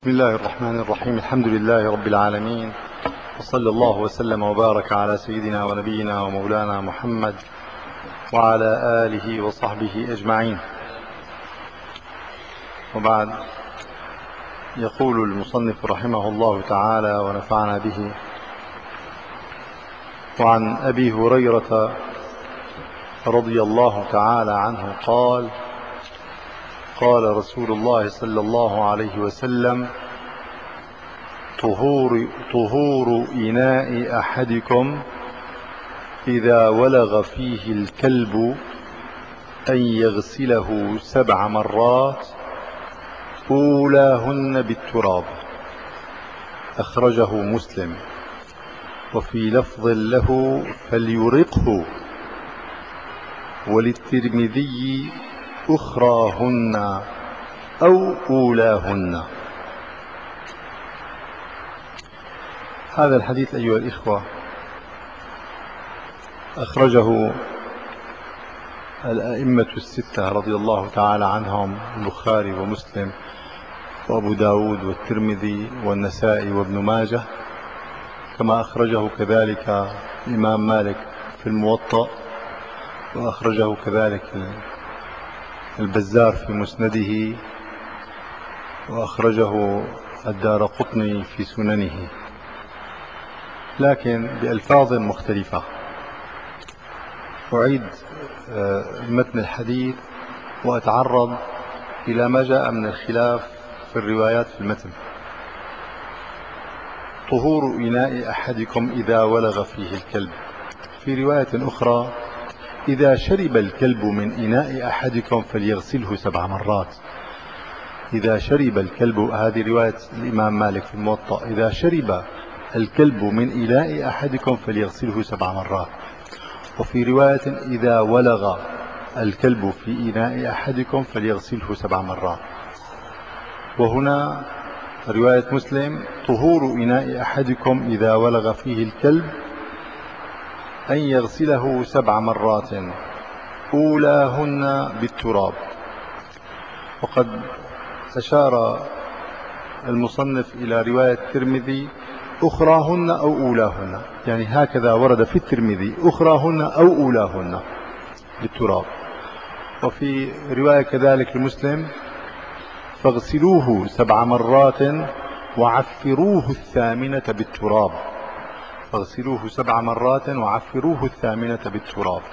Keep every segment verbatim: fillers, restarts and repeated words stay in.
بسم الله الرحمن الرحيم. الحمد لله رب العالمين، وصلى الله وسلم وبارك على سيدنا ونبينا ومولانا محمد وعلى آله وصحبه أجمعين. وبعد، يقول المصنف رحمه الله تعالى ونفعنا به: وعن أبي هريرة رضي الله تعالى عنه قال: قال رسول الله صلى الله عليه وسلم: طهور, طهور إناء أحدكم إذا ولغ فيه الكلب أن يغسله سبع مرات أولاهن بالتراب. أخرجه مسلم. وفي لفظ له: فليرقه. وللترمذي: أخراهن أو أولاهن. هذا الحديث أيها الإخوة أخرجه الأئمة الستة رضي الله تعالى عنهم: البخاري ومسلم وأبو داود والترمذي والنسائي وابن ماجه، كما أخرجه كذلك الإمام مالك في الموطأ، وأخرجه كذلك البزار في مسنده، وأخرجه الدارقطني في سننه، لكن بألفاظ مختلفة. أعيد متن الحديث وأتعرض إلى ما جاء من الخلاف في الروايات في المتن. طهور إناء أحدكم إذا ولغ فيه الكلب. في رواية أخرى: إذا شرب الكلب من إناء أحدكم فليغسله سبع مرات. إذا شرب الكلب، هذه رواية الإمام مالك في الموطأ: إذا شرب الكلب من إناء أحدكم فليغسله سبع مرات. وفي رواية: إذا ولغ الكلب في إناء أحدكم فليغسله سبع مرات. وهنا رواية مسلم: طهور إناء أحدكم إذا ولغ فيه الكلب أن يغسله سبع مرات أولاهن بالتراب. وقد أشار المصنف إلى رواية الترمذي: أخراهن أو أولاهن، يعني هكذا ورد في الترمذي: أخراهن أو أولاهن بالتراب. وفي رواية كذلك لمسلم: فاغسلوه سبع مرات وعفروه الثامنة بالتراب. فاغسلوه سبع مرات وعفروه الثامنة بالتراب.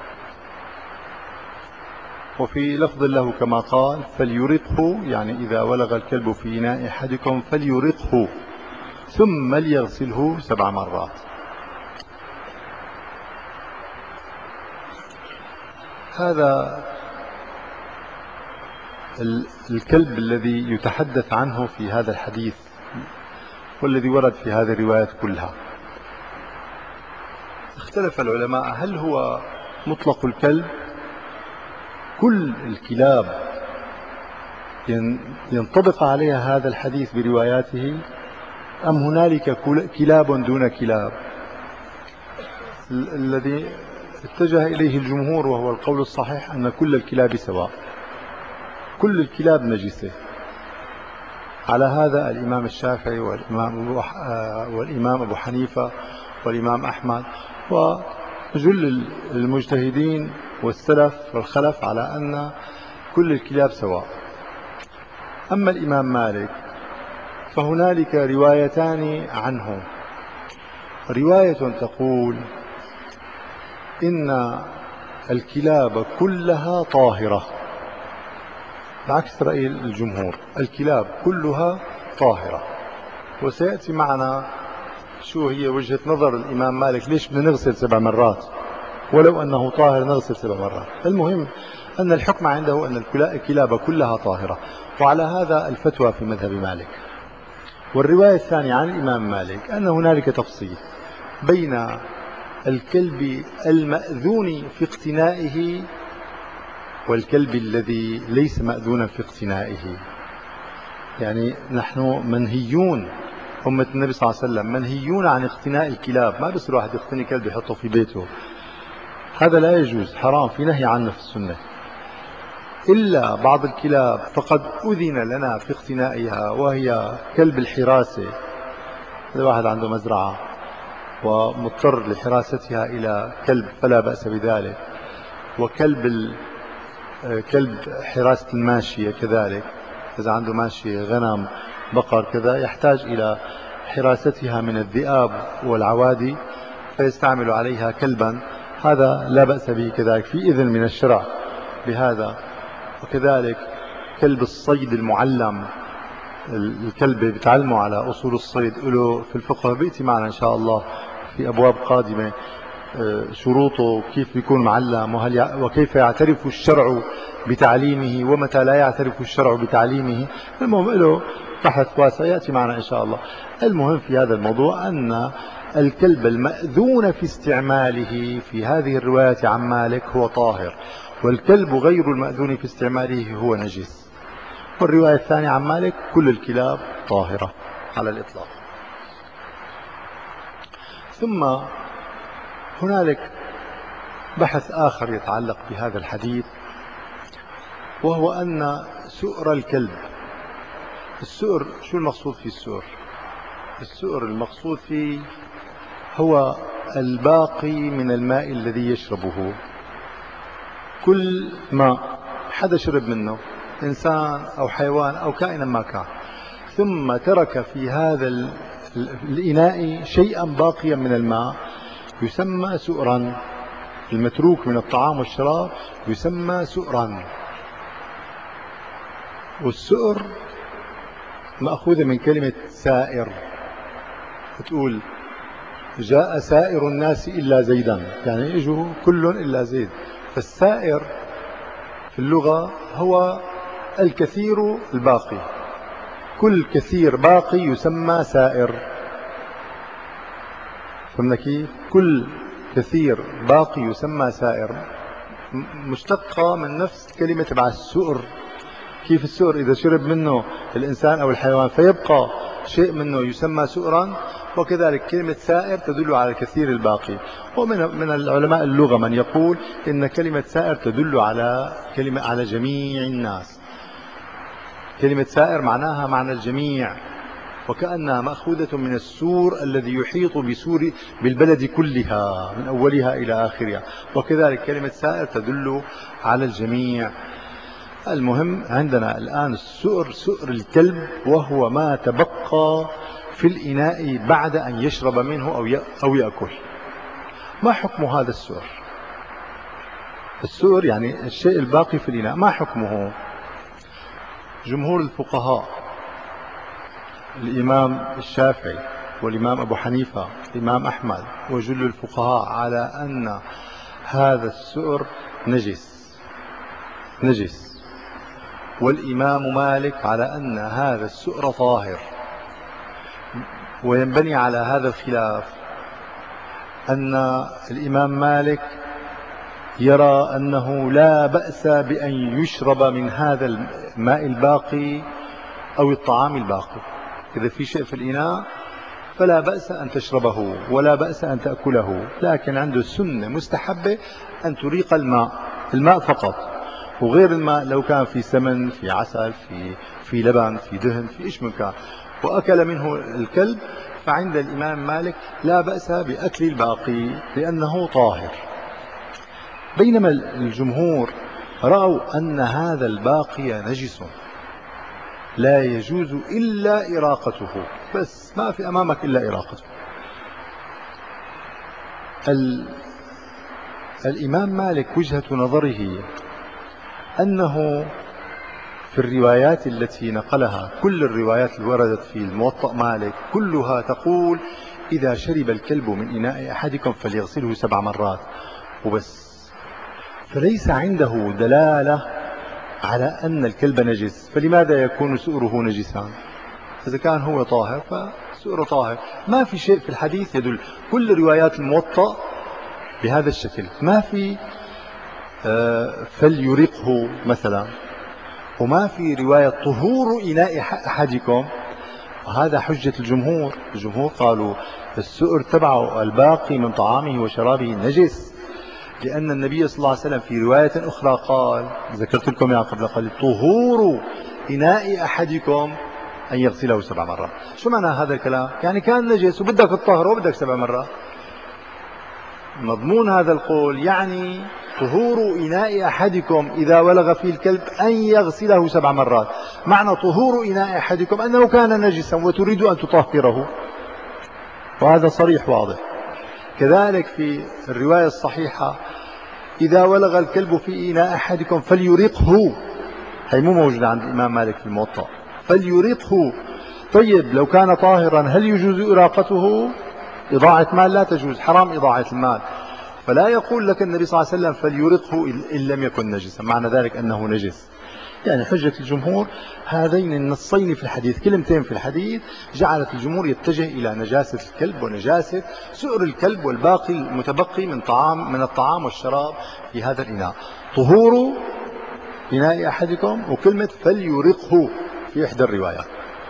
وفي لفظ له كما قال: فليرقه، يعني إذا ولغ الكلب في إناء أحدكم فليرقه ثم ليغسله سبع مرات. هذا الكلب الذي يتحدث عنه في هذا الحديث والذي ورد في هذه الروايات كلها، اختلف العلماء هل هو مطلق الكلب، كل الكلاب ينطبق عليها هذا الحديث برواياته، أم هنالك كلاب دون كلاب؟ الذي اتجه إليه الجمهور وهو القول الصحيح أن كل الكلاب سواء، كل الكلاب نجسة. على هذا الإمام الشافعي والإمام والإمام أبو حنيفة والإمام أحمد وجل المجتهدين والسلف والخلف على أن كل الكلاب سواء. أما الإمام مالك فهنالك روايتان عنه: رواية تقول إن الكلاب كلها طاهرة، بعكس رأي الجمهور، الكلاب كلها طاهرة. وسيأتي معنا شو هي وجهة نظر الإمام مالك، ليش بدنا نغسل سبع مرات ولو أنه طاهر، نغسل سبع مرات. المهم أن الحكم عنده أن الكلاب كلها طاهرة، وعلى هذا الفتوى في مذهب مالك. والرواية الثانية عن الإمام مالك أن هنالك تفصيل بين الكلب المأذون في اقتنائه والكلب الذي ليس مأذونا في اقتنائه. يعني نحن منهيون، أمة النبي صلى الله عليه وسلم منهيون عن اقتناء الكلاب. ما بس الواحد يقتني كلب يحطه في بيته، هذا لا يجوز، حرام، في نهي عنه في السنة. إلا بعض الكلاب فقد أذن لنا في اقتنائها، وهي كلب الحراسة. إذا واحد عنده مزرعة ومضطر لحراستها إلى كلب فلا بأس بذلك. وكلب كلب حراسة الماشية كذلك، إذا عنده ماشية غنم بقر كذا يحتاج إلى حراستها من الذئاب والعوادي فيستعمل عليها كلبا، هذا لا بأس به كذلك، في إذن من الشرع بهذا. وكذلك كلب الصيد المعلم، الكلب بيتعلموا على أصول الصيد له في الفقه، بيأتي معنا إن شاء الله في أبواب قادمة شروطه كيف يكون معلم، وهل وكيف يعترف الشرع بتعليمه ومتى لا يعترف الشرع بتعليمه. المهم له بحث واسع يأتي معنا إن شاء الله. المهم في هذا الموضوع أن الكلب المأذون في استعماله في هذه الرواية عن مالك هو طاهر، والكلب غير المأذون في استعماله هو نجس. والرواية الثانية عن مالك كل الكلاب طاهرة على الإطلاق. ثم هنالك بحث آخر يتعلق بهذا الحديث، وهو أن سؤر الكلب، السؤر شو المقصود في السؤر؟ السؤر المقصود فيه هو الباقي من الماء الذي يشربه. كل ماء حدا شرب منه، إنسان أو حيوان أو كائنا ما كان، ثم ترك في هذا الإناء شيئا باقيا من الماء يسمى سؤرا. المتروك من الطعام والشراب يسمى سؤرا. والسؤر مأخوذة من كلمة سائر، تقول جاء سائر الناس إلا زيدا، يعني اجوا كل إلا زيد. فالسائر في اللغة هو الكثير الباقي، كل كثير باقي يسمى سائر. فهمنا كيف؟ كل كثير باقي يسمى سائر، مشتقة من نفس كلمة تبع السؤر. كيف السؤر إذا شرب منه الإنسان أو الحيوان فيبقى شيء منه يسمى سؤرا، وكذلك كلمة سائر تدل على الكثير الباقي. ومن من العلماء اللغة من يقول إن كلمة سائر تدل على كلمة على جميع الناس. كلمة سائر معناها معنى الجميع، وكأنها مأخوذة من السور الذي يحيط بسور بالبلد كلها من أولها إلى آخرها. وكذلك كلمة سائر تدل على الجميع. المهم عندنا الآن السؤر، سؤر الكلب، وهو ما تبقى في الإناء بعد أن يشرب منه أو أو يأكل. ما حكم هذا السؤر؟ السؤر يعني الشيء الباقي في الإناء، ما حكمه؟ جمهور الفقهاء، الإمام الشافعي والإمام أبو حنيفة الإمام أحمد وجل الفقهاء على أن هذا السؤر نجس نجس والإمام مالك على أن هذا السؤر طاهر. وينبني على هذا الخلاف أن الإمام مالك يرى أنه لا بأس بأن يشرب من هذا الماء الباقي أو الطعام الباقي. إذا في شيء في الإناء فلا بأس أن تشربه ولا بأس أن تأكله، لكن عنده السنة مستحبة أن تريق الماء، الماء فقط، وغير الماء لو كان في سمن، في عسل، في في لبن، في دهن، في إيش من كان، وأكل منه الكلب، فعند الإمام مالك لا بأس بأكل الباقي لأنه طاهر. بينما الجمهور رأوا أن هذا الباقي نجس لا يجوز إلا إراقته، بس ما في أمامك إلا إراقته. الإمام مالك وجهة نظره أنه في الروايات التي نقلها، كل الروايات اللي وردت في الموطأ مالك كلها تقول إذا شرب الكلب من إناء أحدكم فليغسله سبع مرات وبس. فليس عنده دلالة على أن الكلب نجس، فلماذا يكون سؤره نجسا؟ إذا كان هو طاهر فسؤره طاهر. ما في شيء في الحديث يدل، كل روايات الموطأ بهذا الشكل، ما في فليرقه مثلا، وما في رواية طهور إناء أحدكم. وهذا حجة الجمهور. الجمهور قالوا السؤر تبعه الباقي من طعامه وشرابه نجس، لأن النبي صلى الله عليه وسلم في رواية أخرى قال، ذكرت لكم يا قبل قال: طهور إناء أحدكم أن يغسله سبع مرات. شو معنى هذا الكلام؟ يعني كان نجس وبدك الطهر وبدك سبع مرات. مضمون هذا القول يعني طهور إناء أحدكم إذا ولغ فيه الكلب أن يغسله سبع مرات. معنى طهور إناء أحدكم أنه كان نجسا وتريد أن تطهره، وهذا صريح واضح. كذلك في الرواية الصحيحة: إذا ولغ الكلب في إناء أحدكم فليرقه. هي مو موجودة عند الإمام مالك في الموطأ. فليرقه. طيب لو كان طاهرا هل يجوز إراقته؟ إضاعة مال لا تجوز، حرام إضاعة المال. فلا يقول لك النبي صلى الله عليه وسلم فليرقه إن لم يكن نجسا، معنى ذلك أنه نجس. يعني حجة الجمهور هذين النصين في الحديث، كلمتين في الحديث، جعلت الجمهور يتجه إلى نجاسة الكلب ونجاسة سؤر الكلب والباقي المتبقي من طعام من الطعام والشراب في هذا الإناء. طهور إناء أحدكم وكلمة فليرقه في إحدى الروايات.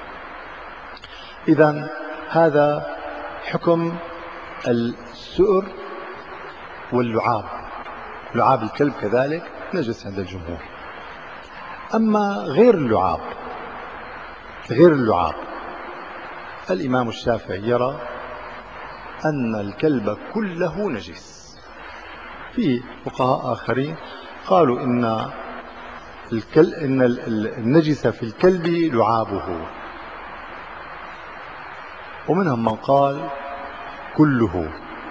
إذن هذا حكم السؤر واللعاب. لعاب الكلب كذلك نجس عند الجمهور. أما غير اللعاب، غير اللعاب الإمام الشافعي يرى أن الكلب كله نجس. في فقهاء آخرين قالوا إن الكل إن النجس في الكلب لعابه، ومنهم من قال كله،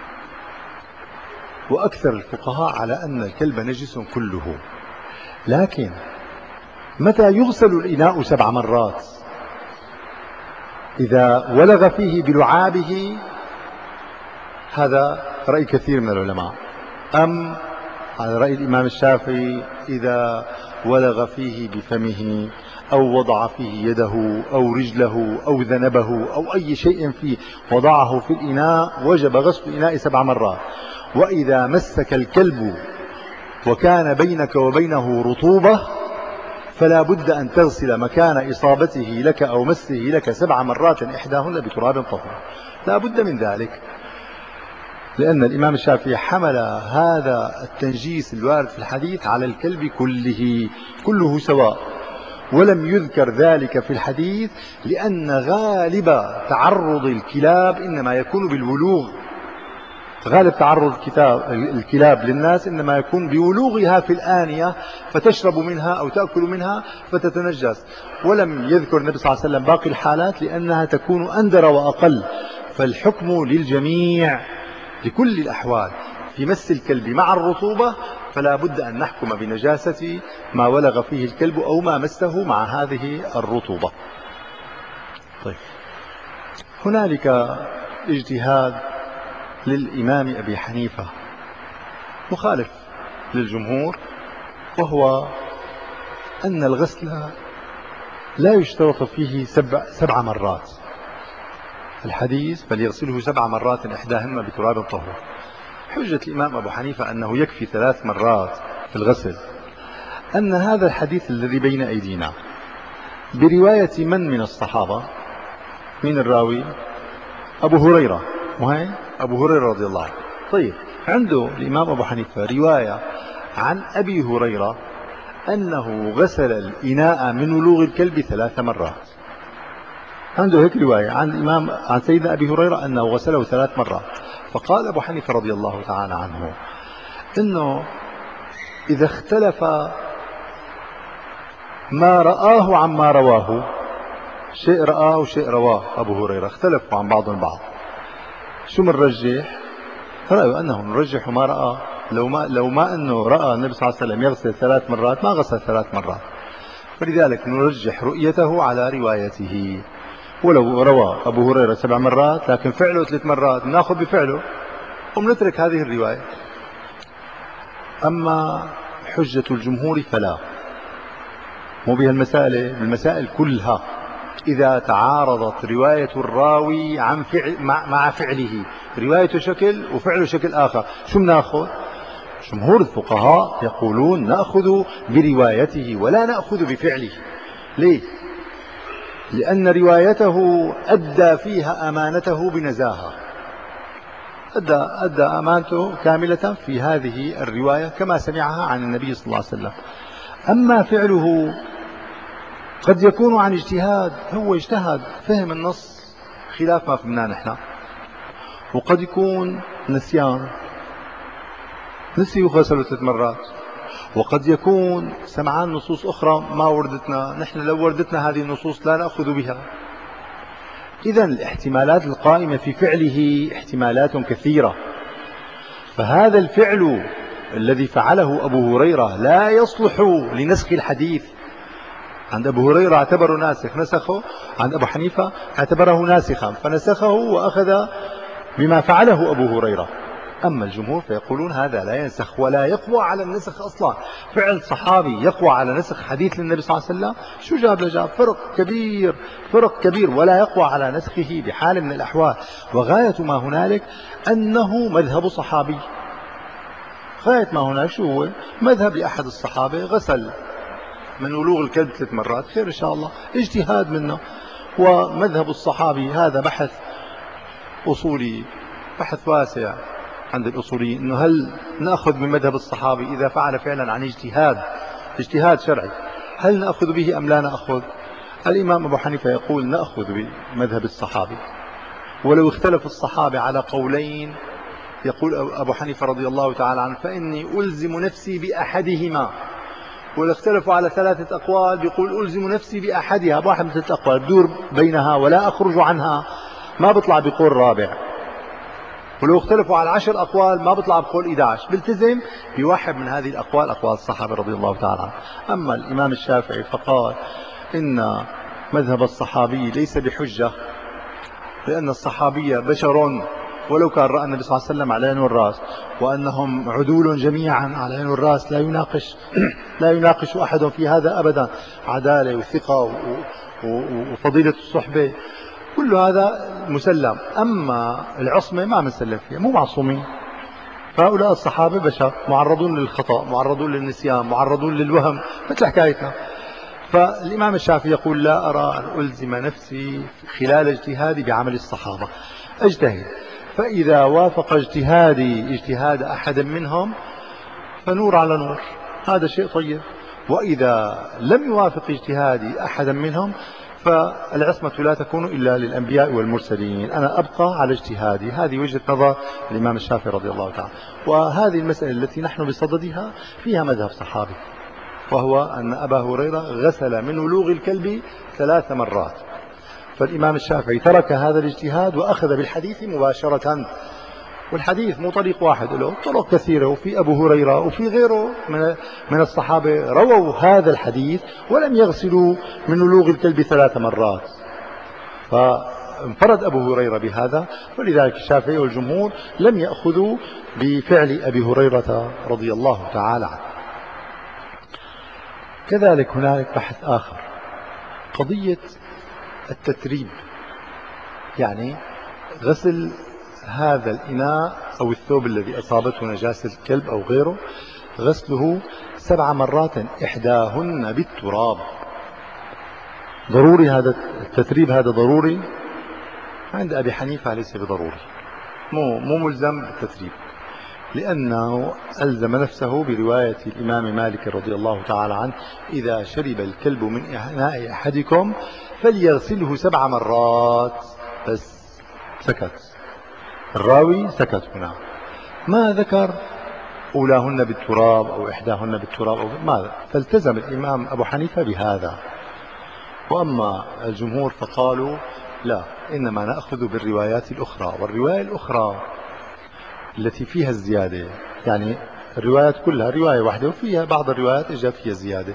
وأكثر الفقهاء على أن الكلب نجس كله. لكن متى يغسل الإناء سبع مرات؟ إذا ولغ فيه بلعابه، هذا رأي كثير من العلماء. أم على رأي الإمام الشافعي إذا ولغ فيه بفمه أو وضع فيه يده أو رجله أو ذنبه أو أي شيء فيه وضعه في الإناء وجب غسل الإناء سبع مرات. وإذا مسك الكلب وكان بينك وبينه رطوبة فلا بد أن تغسل مكان إصابته لك أو مسه لك سبع مرات إحداهن بتراب طهور، لا بد من ذلك. لأن الإمام الشافعي حمل هذا التنجيس الوارد في الحديث على الكلب كله، كله سواء، ولم يذكر ذلك في الحديث لأن غالب تعرض الكلاب إنما يكون بالولوغ. غالب تعرض الكلاب للناس إنما يكون بولوغها في الآنية فتشرب منها أو تأكل منها فتتنجس. ولم يذكر النبي صلى الله عليه وسلم باقي الحالات لأنها تكون أندر وأقل. فالحكم للجميع لكل الأحوال. في مس الكلب مع الرطوبة فلا بد أن نحكم بنجاسة ما ولغ فيه الكلب أو ما مسه مع هذه الرطوبة. طيب، هنالك اجتهاد للإمام أبي حنيفة مخالف للجمهور، وهو أن الغسل لا يشترط فيه سبع, سبع مرات. الحديث فليغسله سبع مرات إحداهن بتراب طهور. حجة الإمام أبو حنيفة أنه يكفي ثلاث مرات في الغسل، أن هذا الحديث الذي بين أيدينا برواية من من الصحابة؟ من الراوي؟ أبو هريرة، وهي أبو هريرة رضي الله عنه. طيب، عنده الإمام أبو حنيفة رواية عن أبي هريرة أنه غسل الإناء من ولوغ الكلب ثلاث مرات. عنده هيك رواية عن الإمام عن سيدنا أبي هريرة أنه غسله ثلاث مرات. فقال أبو حنيفة رضي الله تعالى عنه إنه إذا اختلف ما رآه عما رواه، شيء رآه وشيء رواه أبو هريرة اختلفوا عن بعض البعض، شو منرجح؟ رأيه أنه نرجح ما رأى. لو ما, لو ما أنه رأى النبي صلى الله عليه وسلم يغسل ثلاث مرات ما غسل ثلاث مرات، فلذلك نرجح رؤيته على روايته. ولو روى أبو هريرة سبع مرات لكن فعله ثلاث مرات نأخذ بفعله ونترك هذه الرواية. أما حجة الجمهور فلا، مو بها المسائل المسائل كلها إذا تعارضت رواية الراوي عن فعل مع فعله، روايته شكل وفعله شكل آخر، شو بناخذ؟ جمهور الفقهاء يقولون نأخذ بروايته ولا نأخذ بفعله. ليه؟ لأن روايته أدى فيها أمانته بنزاهة، أدى, أدى أمانته كاملة في هذه الرواية كما سمعها عن النبي صلى الله عليه وسلم. أما فعله قد يكون عن اجتهاد، هو اجتهد فهم النص خلاف ما فهمناه نحن، وقد يكون نسيان، نسي وغسله ثلاث مرات، وقد يكون سمعان نصوص أخرى ما وردتنا، نحن لو وردتنا هذه النصوص لا نأخذ بها. إذن الاحتمالات القائمة في فعله احتمالات كثيرة، فهذا الفعل الذي فعله أبو هريرة لا يصلح لنسخ الحديث. عند أبو هريرة اعتبره ناسخ نسخه، عند أبو حنيفة اعتبره ناسخا فنسخه وأخذ بما فعله أبو هريرة. أما الجمهور فيقولون هذا لا ينسخ ولا يقوى على النسخ أصلا. فعل صحابي يقوى على نسخ حديث للنبي صلى الله عليه وسلم؟ شو جاب لجاب؟ فرق كبير، فرق كبير، ولا يقوى على نسخه بحال من الأحوال. وغاية ما هنالك أنه مذهب صحابي، غاية ما هنالك شو هو؟ مذهب لأحد الصحابة غسل من ولوغ الكلب ثلاث مرات، خير إن شاء الله، اجتهاد منه. ومذهب الصحابي هذا بحث أصولي، بحث واسع عند الأصوليين، أنه هل نأخذ من مذهب الصحابي إذا فعل فعلا عن اجتهاد، اجتهاد شرعي، هل نأخذ به أم لا نأخذ؟ الإمام أبو حنيفة يقول نأخذ بمذهب الصحابي، ولو اختلف الصحابة على قولين، يقول أبو حنيفة رضي الله تعالى عنه فإني ألزم نفسي بأحدهما، ولو اختلفوا على ثلاثة أقوال بيقول ألزم نفسي بأحدها، بواحد من ثلاثة أقوال بدور بينها ولا أخرج عنها، ما بطلع بقول رابع. ولو اختلفوا على عشر أقوال ما بطلع بقول إحدى عشر، بلتزم بواحد من هذه الأقوال، أقوال الصحابة رضي الله تعالى عنهم. أما الإمام الشافعي فقال إن مذهب الصحابي ليس بحجة، لأن الصحابية بشر، ولو كان رأى النبي صلى الله عليه وسلم على عين والراس، وأنهم عدول جميعا على عين والراس، لا يناقش لا يناقش أحد في هذا أبدا، عدالة وثقة وفضيلة الصحبة، كل هذا مسلم. أما العصمة ما مسلم فيها، مو معصومين. فهؤلاء الصحابة بشر معرضون للخطأ، معرضون للنسيان، معرضون للوهم، مثل حكايتنا. فالإمام الشافعي يقول لا أرى أن ألزم نفسي خلال اجتهادي بعمل الصحابة، أجتهد، فإذا وافق اجتهادي اجتهاد أحد منهم فنور على نور، هذا شيء طيب. وإذا لم يوافق اجتهادي أحدا منهم فالعصمة لا تكون إلا للأنبياء والمرسلين، أنا أبقى على اجتهادي. هذه وجهة نظر الإمام الشافعي رضي الله تعالى. وهذه المسألة التي نحن بصددها فيها مذهب صحابي، وهو أن أبا هريرة غسل من ولوغ الكلب ثلاث مرات، فالإمام الشافعي ترك هذا الاجتهاد وأخذ بالحديث مباشرة. والحديث مو طريق واحد له، طرق كثيرة، وفي أبو هريرة وفي غيره من من الصحابة رووا هذا الحديث ولم يغسلوا من ولوغ الكلب ثلاث مرات، فانفرد أبو هريرة بهذا، ولذلك الشافعي والجمهور لم يأخذوا بفعل أبي هريرة رضي الله تعالى عنه. كذلك هناك بحث آخر، قضية التتريب، يعني غسل هذا الإناء أو الثوب الذي أصابته نجاسة الكلب أو غيره، غسله سبع مرات إحداهن بالتراب. ضروري هذا التتريب، هذا ضروري؟ عند أبي حنيفة ليس بضروري، مو مو ملزم بالتتريب، لأنه ألزم نفسه برواية الإمام مالك رضي الله تعالى عنه إذا شرب الكلب من إناء أحدكم فليغسله سبع مرات. بس سكت الراوي، سكت هنا، ما ذكر أولاهن بالتراب أو إحداهن بالتراب أو ماذا، فالتزم الإمام أبو حنيفة بهذا. وأما الجمهور فقالوا لا، إنما نأخذ بالروايات الأخرى، والرواية الأخرى التي فيها الزيادة، يعني الروايات كلها رواية واحدة وفيها بعض الروايات إجا فيها زيادة،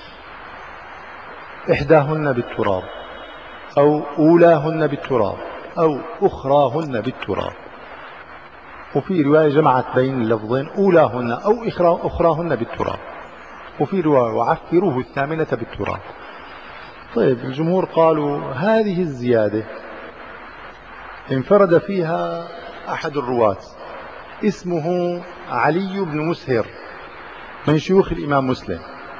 إحداهن بالتراب أو أولاهن بالتراب أو أخراهن بالتراب، وفي رواية جمعت بين اللفظين أولاهن أو أخراهن بالتراب، وفي رواية وعفروه الثامنة بالتراب. طيب الجمهور قالوا هذه الزيادة انفرد فيها أحد الرواة اسمه علي بن مسهر من شيوخ الإمام مسلم.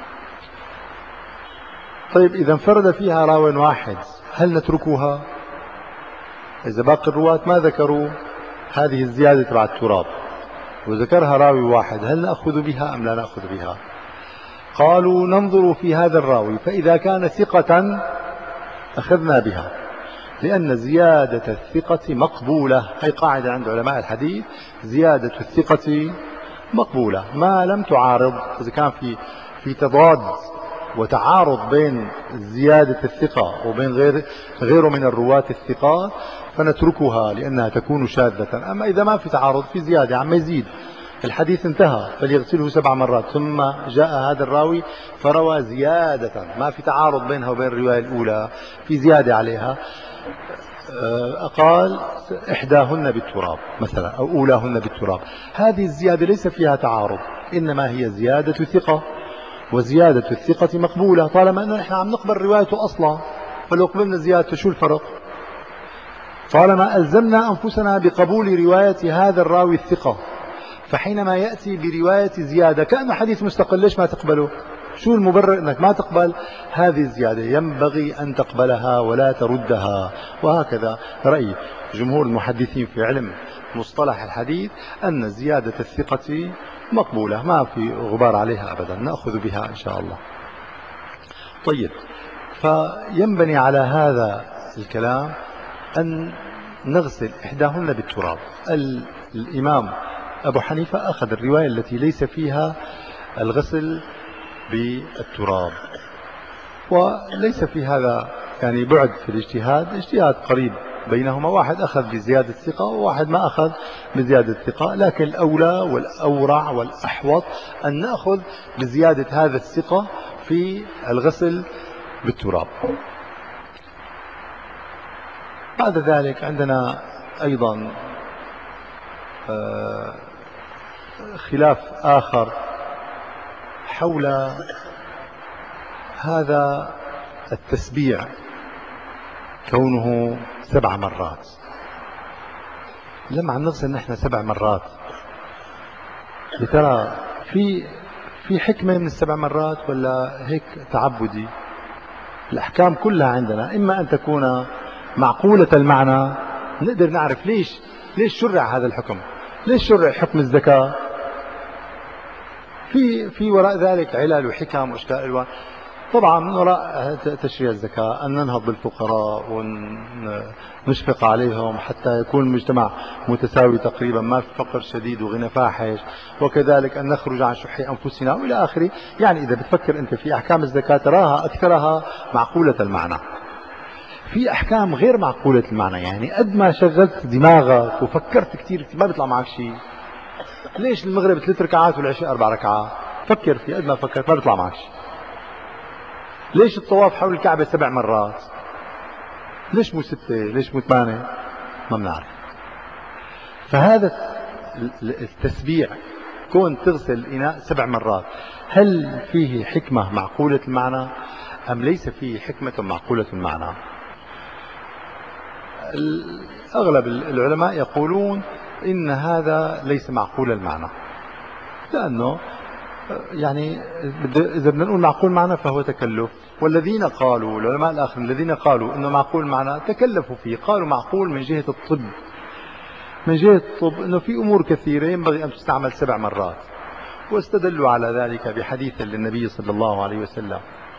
طيب إذا انفرد فيها راو واحد هل نتركها؟ إذا باقي الرواة ما ذكروا هذه الزيادة تبع التراب وذكرها راوي واحد، هل نأخذ بها أم لا نأخذ بها؟ قالوا ننظر في هذا الراوي، فإذا كان ثقة أخذنا بها، لأن زيادة الثقة مقبولة. هي قاعدة عند علماء الحديث، زيادة الثقة مقبولة ما لم تعارض. إذا كان في في تضاد وتعارض بين زيادة الثقة وبين غير غيره من الرواة الثقات فنتركها لأنها تكون شاذة. أما إذا ما في تعارض، في زيادة عم يزيد، الحديث انتهى فليغسله سبع مرات، ثم جاء هذا الراوي فروى زيادة ما في تعارض بينها وبين الرواية الأولى، في زيادة عليها، قال إحداهن بالتراب مثلا أو أولاهن بالتراب، هذه الزيادة ليس فيها تعارض، إنما هي زيادة ثقة، وزيادة الثقة مقبولة طالما أنه نحن عم نقبل روايته أصلا. فلو قبلنا زيادته شو الفرق؟ طالما ألزمنا أنفسنا بقبول رواية هذا الراوي الثقة، فحينما يأتي برواية زيادة كأنه حديث مستقل، ليش ما تقبله؟ شو المبرر أنك ما تقبل هذه الزيادة؟ ينبغي أن تقبلها ولا تردها. وهكذا رأي جمهور المحدثين في علم مصطلح الحديث أن زيادة الثقة مقبولة ما في غبار عليها أبدا، نأخذ بها إن شاء الله. طيب، فينبني على هذا الكلام أن نغسل إحداهن بالتراب. الإمام أبو حنيفة أخذ الرواية التي ليس فيها الغسل بالتراب، وليس في هذا يعني بعد في الاجتهاد، اجتهاد قريب بينهما، واحد أخذ بزيادة الثقة وواحد ما أخذ بزيادة الثقة، لكن الأولى والأورع والأحوط أن نأخذ بزيادة هذا الثقة في الغسل بالتراب. بعد ذلك عندنا أيضا خلاف آخر حول هذا التسبيع كونه سبع مرات. لما عم نغسل نحن سبع مرات، يا ترى في في حكمة من السبع مرات ولا هيك تعبدي؟ الأحكام كلها عندنا إما أن تكون معقولة المعنى، نقدر نعرف ليش ليش شرع هذا الحكم، ليش شرع حكم الزكاة، في في وراء ذلك علل وحكم واشكال الوان. طبعا من وراء تشريع الزكاة أن ننهض بالفقراء ونشفق عليهم حتى يكون المجتمع متساوي تقريبا، ما في فقر شديد وغنى فاحش، وكذلك أن نخرج عن شح أنفسنا وإلى آخره. يعني إذا بتفكر أنت في أحكام الزكاة تراها أكثرها معقولة المعنى. في أحكام غير معقولة المعنى، يعني قد ما شغلت دماغك وفكرت كثير ما بيطلع معك شيء. ليش المغرب ثلاث ركعات والعشاء أربع ركعات؟ فكر في، قد ما فكرت ما بيطلع معك شيء. ليش الطواف حول الكعبة سبع مرات؟ ليش مو ستة؟ ليش مو ثمانية؟ ما بنعرف. فهذا التسبيع كون تغسل الإناء سبع مرات، هل فيه حكمة معقولة المعنى أم ليس فيه حكمة معقولة المعنى؟ أغلب العلماء يقولون إن هذا ليس معقول المعنى، لأنه يعني إذا بدنا نقول معقول معنى فهو تكلف. والذين قالوا العلماء الآخرين الذين قالوا إنه معقول معنى تكلفوا فيه، قالوا معقول من جهة الطب، من جهة الطب إنه في أمور كثيرة ينبغي أن تستعمل سبع مرات، واستدلوا على ذلك بحديث للنبي صلى الله عليه وسلم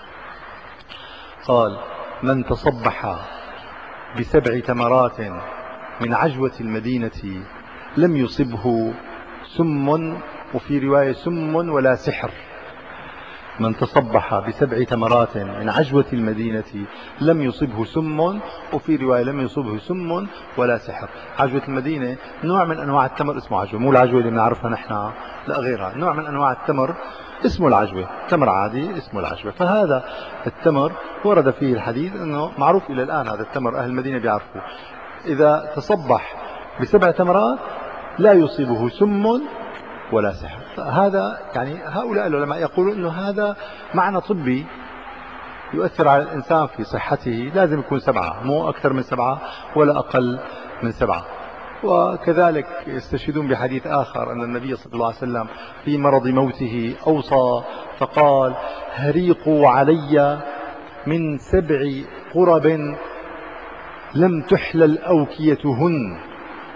قال: من تصبح بسبع تمرات من عجوة المدينة لم يصبه سم، وفي رواية سم ولا سحر. من تصبح بسبع تمرات من عجوة المدينة لم يصبه سم، وفي رواية لم يصبه سم ولا سحر. عجوة المدينة نوع من أنواع التمر اسمه عجوة، مو العجوة اللي بنعرفها نحن، لا غيرها، نوع من أنواع التمر اسمه العجوة، تمر عادي اسمه العجوة. فهذا التمر ورد فيه الحديث أنه معروف إلى الآن، هذا التمر أهل المدينة بيعرفوه، إذا تصبح بسبع تمرات لا يصيبه سم ولا سحر. هذا يعني هؤلاء العلماء يقولون أنه هذا معنى طبي يؤثر على الإنسان في صحته، لازم يكون سبعة، مو أكثر من سبعة ولا أقل من سبعة. وكذلك يستشهدون بحديث آخر أن النبي صلى الله عليه وسلم في مرض موته أوصى فقال: هريقوا علي من سبع قرب لم تحلل أوكيتهن.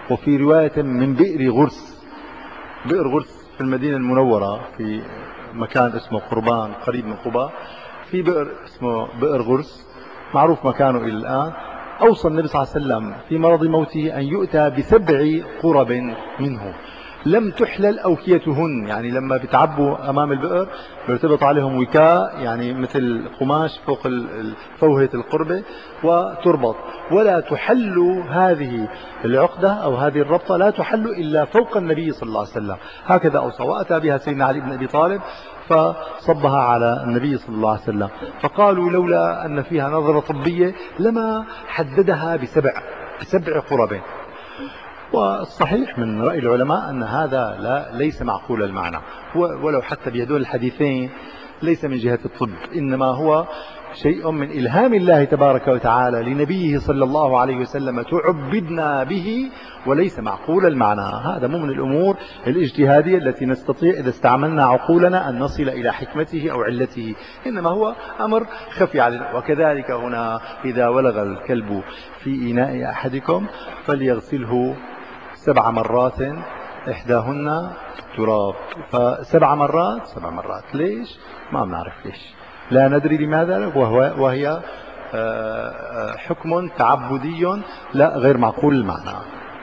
وفي رواية من بئر غرس. بئر غرس في المدينة المنورة في مكان اسمه قربان قريب من قباء، في بئر اسمه بئر غرس معروف مكانه إلى الآن. أوصى النبي صلى الله عليه وسلم في مرض موته أن يؤتى بسبع قرب منه لم تحلل أوكيتهن، يعني لما بتعبوا أمام البئر بيرتبط عليهم وكاء يعني مثل قماش فوق فوهة القربة وتربط، ولا تحل هذه العقدة أو هذه الربطة لا تحل إلا فوق النبي صلى الله عليه وسلم، هكذا أوصى. وأتى بها سيدنا علي بن أبي طالب فصبها على النبي صلى الله عليه وسلم، فقالوا لولا أن فيها نظرة طبية لما حددها بسبع بسبع قرب. والصحيح من رأي العلماء أن هذا لا ليس معقول المعنى، ولو حتى بهدول الحديثين ليس من جهة الطب، إنما هو شيء من إلهام الله تبارك وتعالى لنبيه صلى الله عليه وسلم تعبدنا به، وليس معقول المعنى. هذا مو من الأمور الاجتهادية التي نستطيع إذا استعملنا عقولنا أن نصل إلى حكمته أو علته، إنما هو أمر خفي علينا. وكذلك هنا إذا ولغ الكلب في إناء أحدكم فليغسله سبع مرات إحداهن تراب. فسبع مرات سبع مرات ليش؟ ما بنعرف ليش، لا ندري لماذا، وهو وهي حكم تعبدي لا غير معقول المعنى.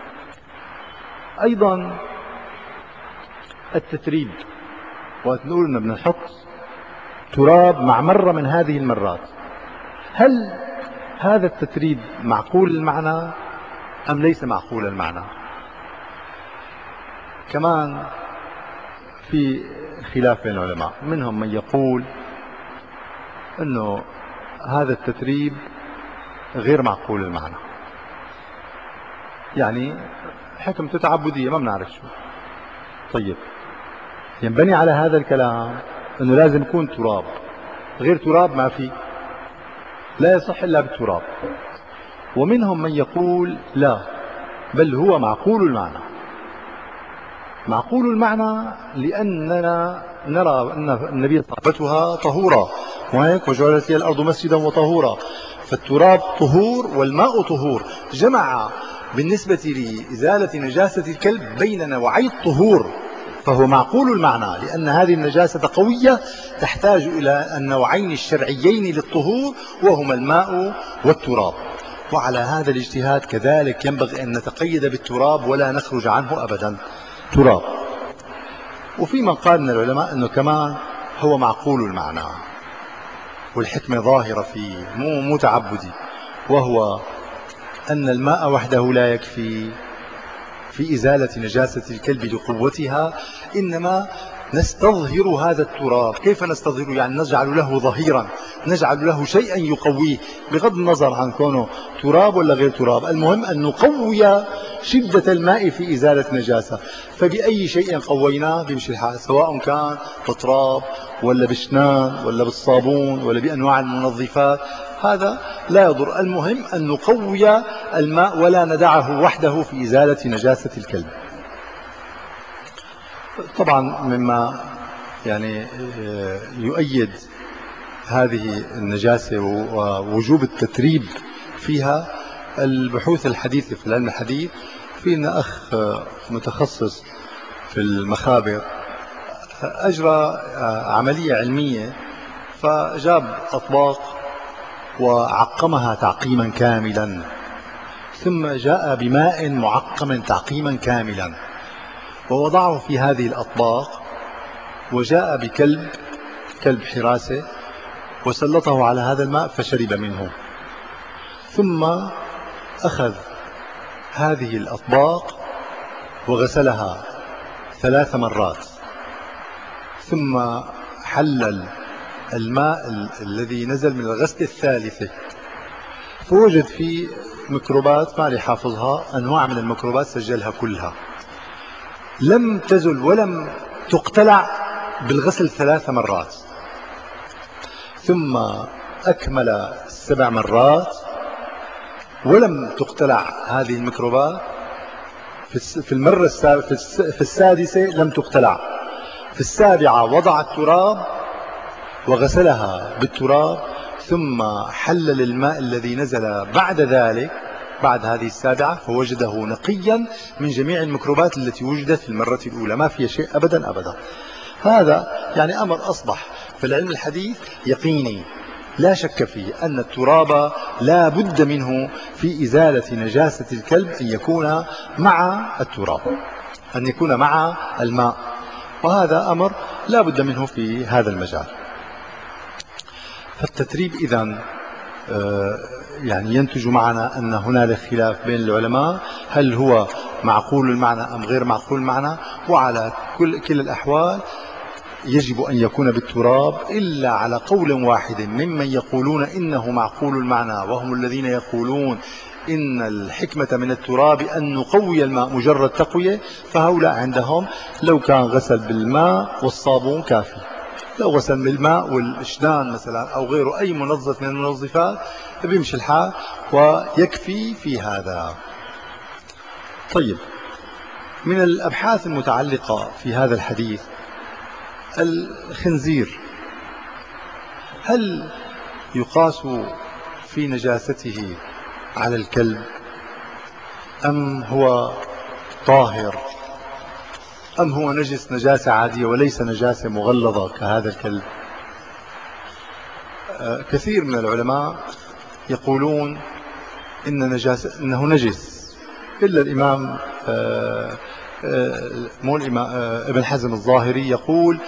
أيضا التتريب، وتقول إن بنحط تراب مع مرة من هذه المرات، هل هذا التتريب معقول المعنى أم ليس معقول المعنى؟ كمان في خلاف بين العلماء، منهم من يقول انه هذا التتريب غير معقول المعنى، يعني حكم تعبدية ما بنعرف شو. طيب ينبني على هذا الكلام انه لازم يكون تراب، غير تراب ما في، لا يصح الا بالتراب. ومنهم من يقول لا، بل هو معقول المعنى. معقول المعنى لأننا نرى أن النبي صحبتها طهورا، وهيك وجعلت هي الأرض مسجدا وطهورا، فالتراب طهور والماء طهور، جمع بالنسبة لإزالة نجاسة الكلب بين نوعي الطهور، فهو معقول المعنى لأن هذه النجاسة قوية تحتاج إلى النوعين الشرعيين للطهور وهما الماء والتراب. وعلى هذا الاجتهاد كذلك ينبغي أن نتقيد بالتراب ولا نخرج عنه أبدا، تراب. وفي من قال من العلماء أنه كمان هو معقول المعنى والحكمة ظاهرة فيه مو متعبدي، وهو أن الماء وحده لا يكفي في إزالة نجاسة الكلب لقوتها، إنما نستظهر هذا التراب. كيف نستظهره؟ يعني نجعل له ظهيرا، نجعل له شيئا يقويه بغض النظر عن كونه تراب ولا غير تراب، المهم أن نقوي شدة الماء في إزالة نجاسة. فبأي شيء قويناه بيمشي الحال، سواء كان بتراب ولا بشنان ولا بالصابون ولا بأنواع المنظفات، هذا لا يضر، المهم أن نقوي الماء ولا ندعه وحده في إزالة نجاسة الكلب. طبعا مما يعني يؤيد هذه النجاسة ووجوب التتريب فيها البحوث الحديثة في العلم الحديث. فينا أخ متخصص في المخابر أجرى عملية علمية، فجاب أطباق وعقمها تعقيما كاملا، ثم جاء بماء معقم تعقيما كاملا ووضعه في هذه الأطباق، وجاء بكلب كلب حراسة وسلطه على هذا الماء فشرب منه، ثم أخذ هذه الأطباق وغسلها ثلاث مرات، ثم حلل الماء الذي نزل من الغسل الثالثة، فوجد فيه ميكروبات ما لي حافظها، أنواع من الميكروبات سجلها كلها، لم تزل ولم تقتلع بالغسل ثلاث مرات. ثم أكمل السبع مرات ولم تقتلع هذه الميكروبات، في المرة في السادسة لم تقتلع، في السابعة وضع التراب وغسلها بالتراب، ثم حلل الماء الذي نزل بعد ذلك بعد هذه السابعة فوجده نقيا من جميع الميكروبات التي وجدت في المرة الأولى، ما فيها شيء أبدا أبدا. هذا يعني أمر أصبح في العلم الحديث يقيني لا شك فيه، أن التراب لا بد منه في إزالة نجاسة الكلب أن يكون مع التراب، أن يكون مع الماء، وهذا أمر لا بد منه في هذا المجال. فالتتريب إذن يعني ينتج معنا أن هنالك خلاف بين العلماء، هل هو معقول المعنى أم غير معقول المعنى، وعلى كل كل الأحوال يجب أن يكون بالتراب، إلا على قول واحد ممن يقولون إنه معقول المعنى، وهم الذين يقولون إن الحكمة من التراب أن نقوي الماء مجرد تقوية، فهؤلاء عندهم لو كان غسل بالماء والصابون كافي، لو غسل بالماء والإشنان مثلا أو غيره أي منظف من المنظفات بيمشي الحال ويكفي في هذا. طيب، من الأبحاث المتعلقة في هذا الحديث الخنزير، هل يقاس في نجاسته على الكلب أم هو طاهر أم هو نجس نجاسة عادية وليس نجاسة مغلظة كهذا الكلب؟ كثير من العلماء يقولون إن نجاسة إنه نجس، إلا الإمام مو الإمام ابن حزم الظاهري يقول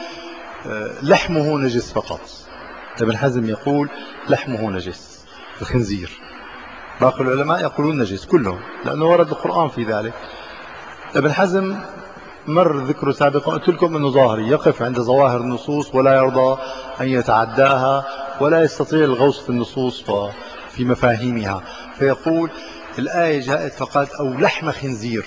لحمه نجس فقط. ابن حزم يقول لحمه نجس الخنزير، باقي العلماء يقولون نجس كلهم لأنه ورد القرآن في ذلك. ابن حزم مر ذكره سابقا، قلت لكم أنه ظاهري يقف عند ظواهر النصوص ولا يرضى أن يتعداها ولا يستطيع الغوص في النصوص في مفاهيمها، فيقول الآية جاءت فقالت أو لحم خنزير،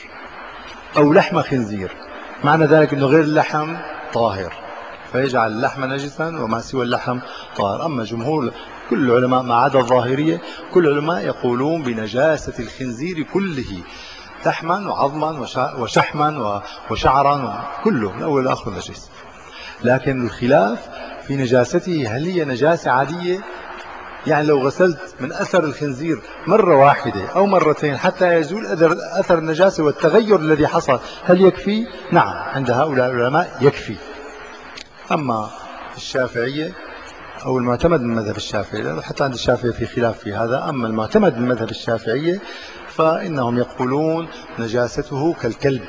أو لحم خنزير، معنى ذلك أنه غير اللحم طاهر، فيجعل اللحم نجسا وما سوى اللحم طاهر. أما جمهور كل العلماء ما عدا الظاهرية كل العلماء يقولون بنجاسة الخنزير كله، لحما وعظما وشحما وشعرا كله من أول لآخر نجس. لكن الخلاف في نجاسته، هل هي نجاسة عادية؟ يعني لو غسلت من أثر الخنزير مرة واحدة أو مرتين حتى يزول أثر النجاسة والتغير الذي حصل، هل يكفي؟ نعم، عند هؤلاء العلماء يكفي. أما الشافعية أو المعتمد من مذهب الشافعي، لأنه حتى عند الشافعي في خلاف في هذا، أما المعتمد من مذهب الشافعية فإنهم يقولون نجاسته كالكلب،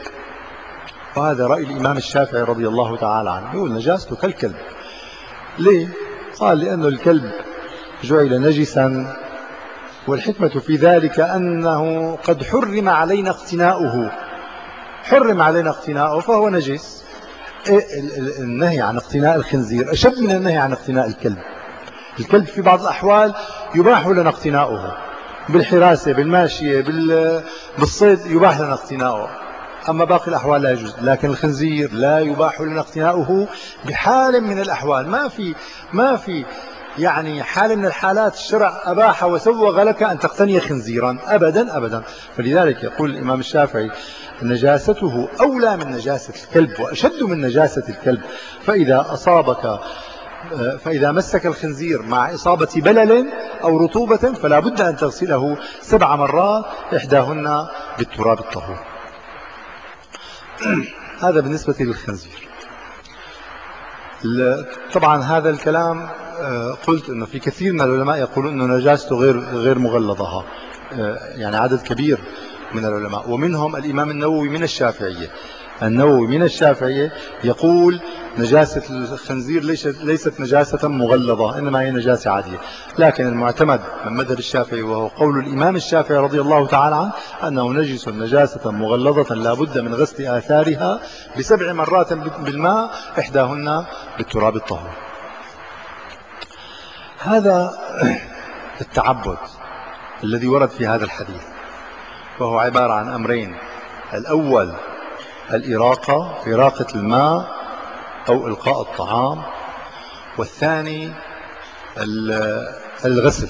وهذا رأي الإمام الشافعي رضي الله تعالى عنه، يقول نجاسته كالكلب. ليه؟ قال لأنه الكلب جعل نجسا، والحكمة في ذلك أنه قد حرم علينا اقتناؤه، حرم علينا اقتناؤه فهو نجس. النهي عن اقتناء الخنزير أشد من النهي عن اقتناء الكلب. الكلب في بعض الأحوال يباح لنا اقتناؤه، بالحراسة بالماشية بالصيد يباح لنا اقتناؤه، أما باقي الأحوال لا يجوز. لكن الخنزير لا يباح لنا اقتناؤه بحال من الأحوال، ما في ما في يعني حال من الحالات الشرع أباح وسوغ لك أن تقتني خنزيرا أبدا أبدا. فلذلك يقول الإمام الشافعي نجاسته أولى من نجاسة الكلب وأشد من نجاسة الكلب. فإذا أصابك فإذا مسك الخنزير مع إصابة بلل أو رطوبة فلا بد أن تغسله سبع مرات إحداهن بالتراب الطهور. هذا بالنسبة للخنزير. طبعا هذا الكلام قلت أنه في كثير من العلماء يقولون أنه نجاسته غير غير مغلظة، يعني عدد كبير من العلماء، ومنهم الإمام النووي من الشافعية. النووي من الشافعية يقول نجاسة الخنزير ليست نجاسة مغلظة، إنما هي نجاسة عادية. لكن المعتمد من مذهب الشافعي وهو قول الإمام الشافعي رضي الله تعالى عنه أنه نجس نجاسة مغلظة لا بد من غسل آثارها بسبع مرات بالماء إحداهن بالتراب الطهور. هذا التعبد الذي ورد في هذا الحديث وهو عبارة عن أمرين: الأول الإراقة، إراقة الماء أو إلقاء الطعام، والثاني الغسل.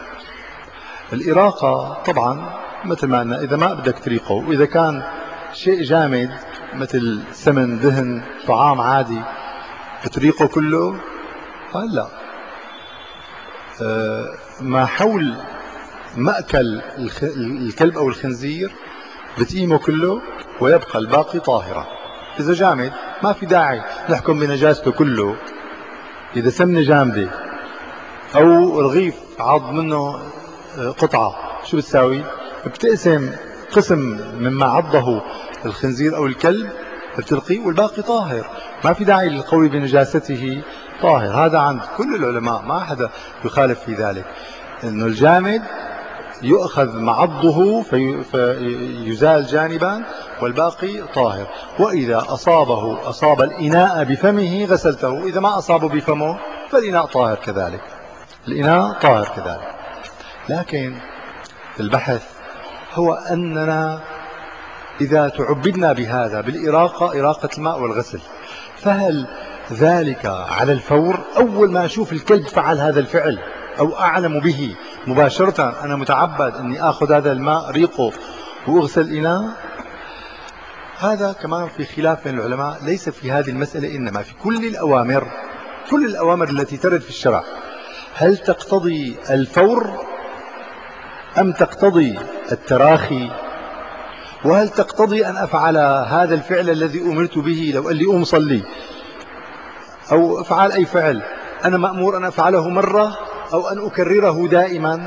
الإراقة طبعا مثل ما قلنا إذا ما بدك تريقه، وإذا كان شيء جامد مثل سمن دهن طعام عادي بتريقه كله، لا. ما حول مأكل الكلب أو الخنزير بتقيمه كله ويبقى الباقي طاهرا. إذا جامد ما في داعي نحكم بنجاسته كله. إذا سمنة جامدة أو رغيف عض منه قطعة، شو بتساوي؟ بتقسم قسم مما عضه الخنزير أو الكلب بتلقيه والباقي طاهر، ما في داعي للقول بنجاسته طاهر. هذا عند كل العلماء، ما أحد يخالف في ذلك، إنه الجامد يؤخذ معضه في فيزال جانبا والباقي طاهر. وإذا أصابه أصاب الإناء بفمه غسلته، إذا ما أصابه بفمه فالإناء طاهر كذلك، الإناء طاهر كذلك. لكن البحث هو أننا إذا تعبدنا بهذا بالإراقة، إراقة الماء والغسل، فهل ذلك على الفور؟ أول ما أشوف الكلب فعل هذا الفعل أو أعلم به مباشرة أنا متعبد أني أخذ هذا الماء ريقه وأغسل الإناء؟ هذا كمان في خلاف بين العلماء، ليس في هذه المسألة إنما في كل الأوامر. كل الأوامر التي ترد في الشرع هل تقتضي الفور أم تقتضي التراخي؟ وهل تقتضي أن أفعل هذا الفعل الذي أمرت به، لو قال لي قوم صلي أو افعل أي فعل، أنا مأمور أن أفعله مرة أو أن أكرره دائما؟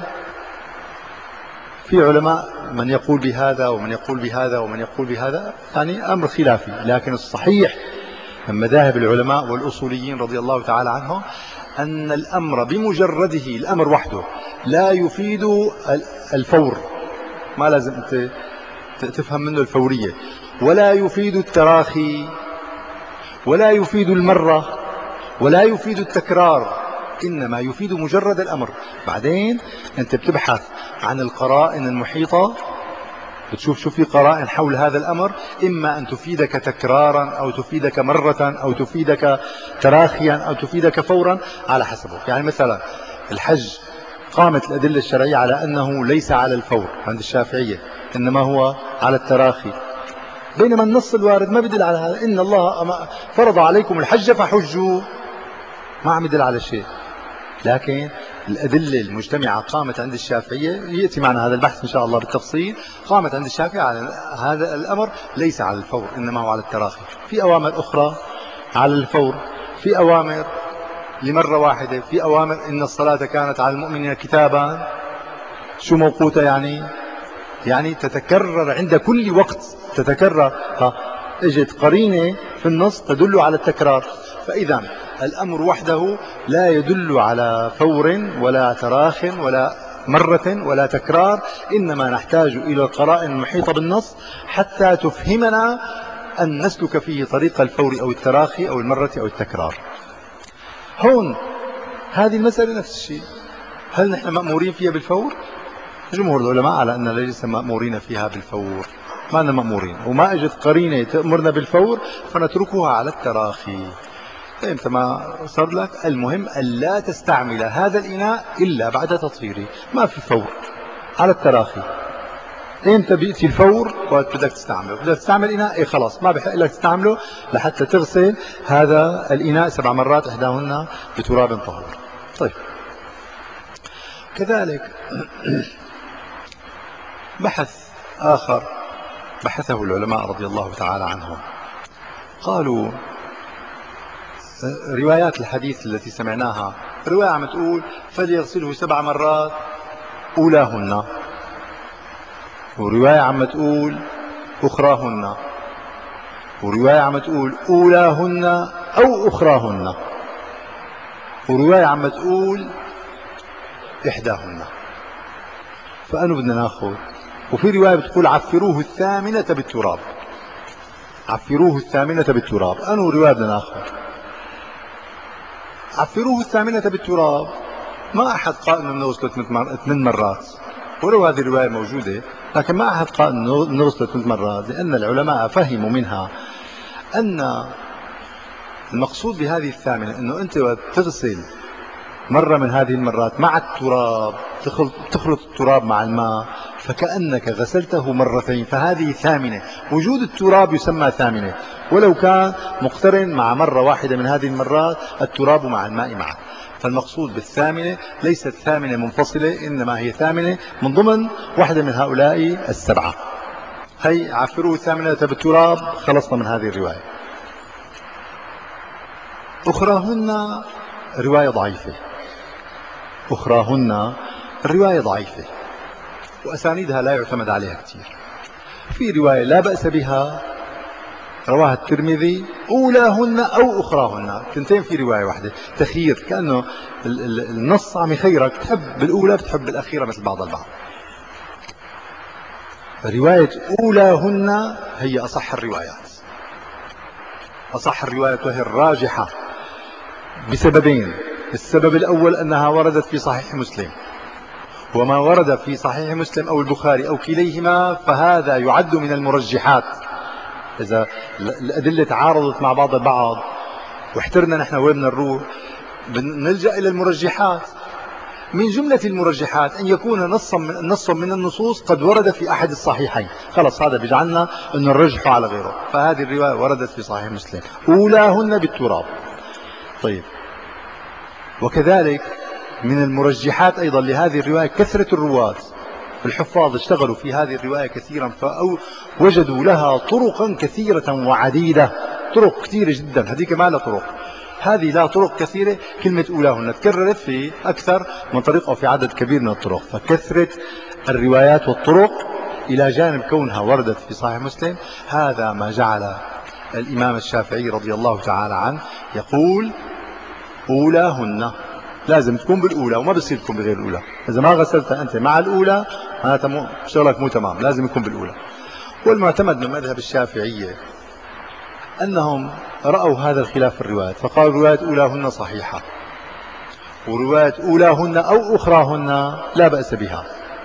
في علماء من يقول بهذا ومن يقول بهذا ومن يقول بهذا، يعني أمر خلافي. لكن الصحيح من مذاهب العلماء والأصوليين رضي الله تعالى عنهم أن الأمر بمجرده، الأمر وحده لا يفيد الفور، ما لازم أنت تفهم منه الفورية، ولا يفيد التراخي، ولا يفيد المرة، ولا يفيد التكرار، إنما يفيد مجرد الأمر. بعدين أنت بتبحث عن القرائن المحيطة، بتشوف شو في قرائن حول هذا الأمر، إما أن تفيدك تكرارا أو تفيدك مرة أو تفيدك تراخيا أو تفيدك فورا على حسبه. يعني مثلا الحج قامت الأدلة الشرعية على أنه ليس على الفور عند الشافعية، إنما هو على التراخي، بينما النص الوارد ما بدل على هذا. إن الله فرض عليكم الحج فحجوا، ما عم يدل على شيء. لكن الأدلة المجتمعة قامت عند الشافعية، يأتي معنا هذا البحث إن شاء الله بالتفصيل، قامت عند الشافعية على هذا الأمر ليس على الفور إنما هو على التراخي. في أوامر أخرى على الفور، في أوامر لمرة واحدة، في أوامر إن الصلاة كانت على المؤمنين كتابا شو موقوتة، يعني يعني تتكرر عند كل وقت، تتكرر. ها اجت قرينة في النص تدل على التكرار، فإذا الأمر وحده لا يدل على فور ولا تراخ ولا مرة ولا تكرار، إنما نحتاج إلى القرائن المحيطة بالنص حتى تفهمنا أن نسلك فيه طريق الفور أو التراخي أو المرة أو التكرار. هون هذه المسألة نفس الشيء، هل نحن مأمورين فيها بالفور؟ جمهور العلماء على أننا ليس مأمورين فيها بالفور، ما أننا مأمورين، وما اجت قرينة تأمرنا بالفور فنتركها على التراخي. انت ما صار لك، المهم ألا تستعمل هذا الإناء إلا بعد تطهيره، ما في فور، على التراخي. انت بيأتي الفور وقت بدك تستعمله، بدك تستعمل إناء، ايه خلاص ما بحق لك تستعمله لحتى تغسل هذا الإناء سبع مرات إحداهن بتراب طهور. طيب كذلك بحث آخر بحثه العلماء رضي الله تعالى عنهم، قالوا روايات الحديث التي سمعناها، رواية عم تقول فليغسله سبع مرات أولاهن، ورواية عم تقول أخراهن، ورواية عم تقول أولاهن أو أخراهن، ورواية عم تقول إحداهن. فأنو بدنا ناخذ؟ وفي رواية بتقول عفروه الثامنة بالتراب، عفروه الثامنة بالتراب، أنو رواية بدنا ناخذ؟ عفروه الثامنة بالتراب، ما أحد قال أنه نغسله ثمان مرات، ولو هذه الرواية موجودة، لكن ما أحد قال أنه نغسله ثمان مرات، لأن العلماء فهموا منها أن المقصود بهذه الثامنة أنه أنت تغسل مرة من هذه المرات مع التراب، تخلط التراب مع الماء فكأنك غسلته مرتين، فهذه ثامنة، وجود التراب يسمى ثامنة، ولو كان مقترن مع مرة واحدة من هذه المرات التراب مع الماء معا. فالمقصود بالثامنة ليست ثامنة منفصلة، إنما هي ثامنة من ضمن واحدة من هؤلاء السبعة. هي عفروا ثامنة بالتراب، خلصنا من هذه الرواية. أخراهن رواية ضعيفة، أخراهن الرواية ضعيفة وأسانيدها لا يعتمد عليها كثير. في رواية لا بأس بها رواها الترمذي، أولاهن أو أخراهن، تنتين في رواية واحدة، تخيير، كأنه النص عم يخيرك، تحب بالأولى بتحب بالأخيرة مثل بعض البعض. رواية أولاهن هي أصح الروايات، أصح الروايات وهي الراجحة بسببين. السبب الأول أنها وردت في صحيح مسلم، وما ورد في صحيح مسلم أو البخاري أو كليهما فهذا يعد من المرجحات. إذا الأدلة تعارضت مع بعض البعض واحترنا نحن وين بدنا نروح، نلجأ إلى المرجحات. من جملة المرجحات أن يكون نصا من, نص من النصوص قد ورد في أحد الصحيحين، خلص هذا بيجعلنا أن نرجحه على غيره. فهذه الرواية وردت في صحيح مسلم، أولاهن بالتراب. طيب، وكذلك من المرجحات أيضا لهذه الرواية كثرة الرواة. الحفاظ اشتغلوا في هذه الرواية كثيرا فوجدوا لها طرقا كثيرة وعديدة، طرق كثيرة جدا. هذه كمان لا طرق، هذه لا طرق كثيرة. كلمة أولاهن تكررت في أكثر من طريق أو في عدد كبير من الطرق. فكثرة الروايات والطرق إلى جانب كونها وردت في صحيح مسلم، هذا ما جعل الإمام الشافعي رضي الله تعالى عنه يقول أولاهن، لازم تكون بالأولى وما بصير تكون بغير الأولى. إذا ما غسلتها أنت مع الأولى معناتها شغلك مو تمام، لازم يكون بالأولى. والمعتمد من مذهب الشافعية أنهم رأوا هذا الخلاف في الروايات، فقالوا رواية أولاهن صحيحة، ورواية أولاهن أو أخراهن لا بأس بها،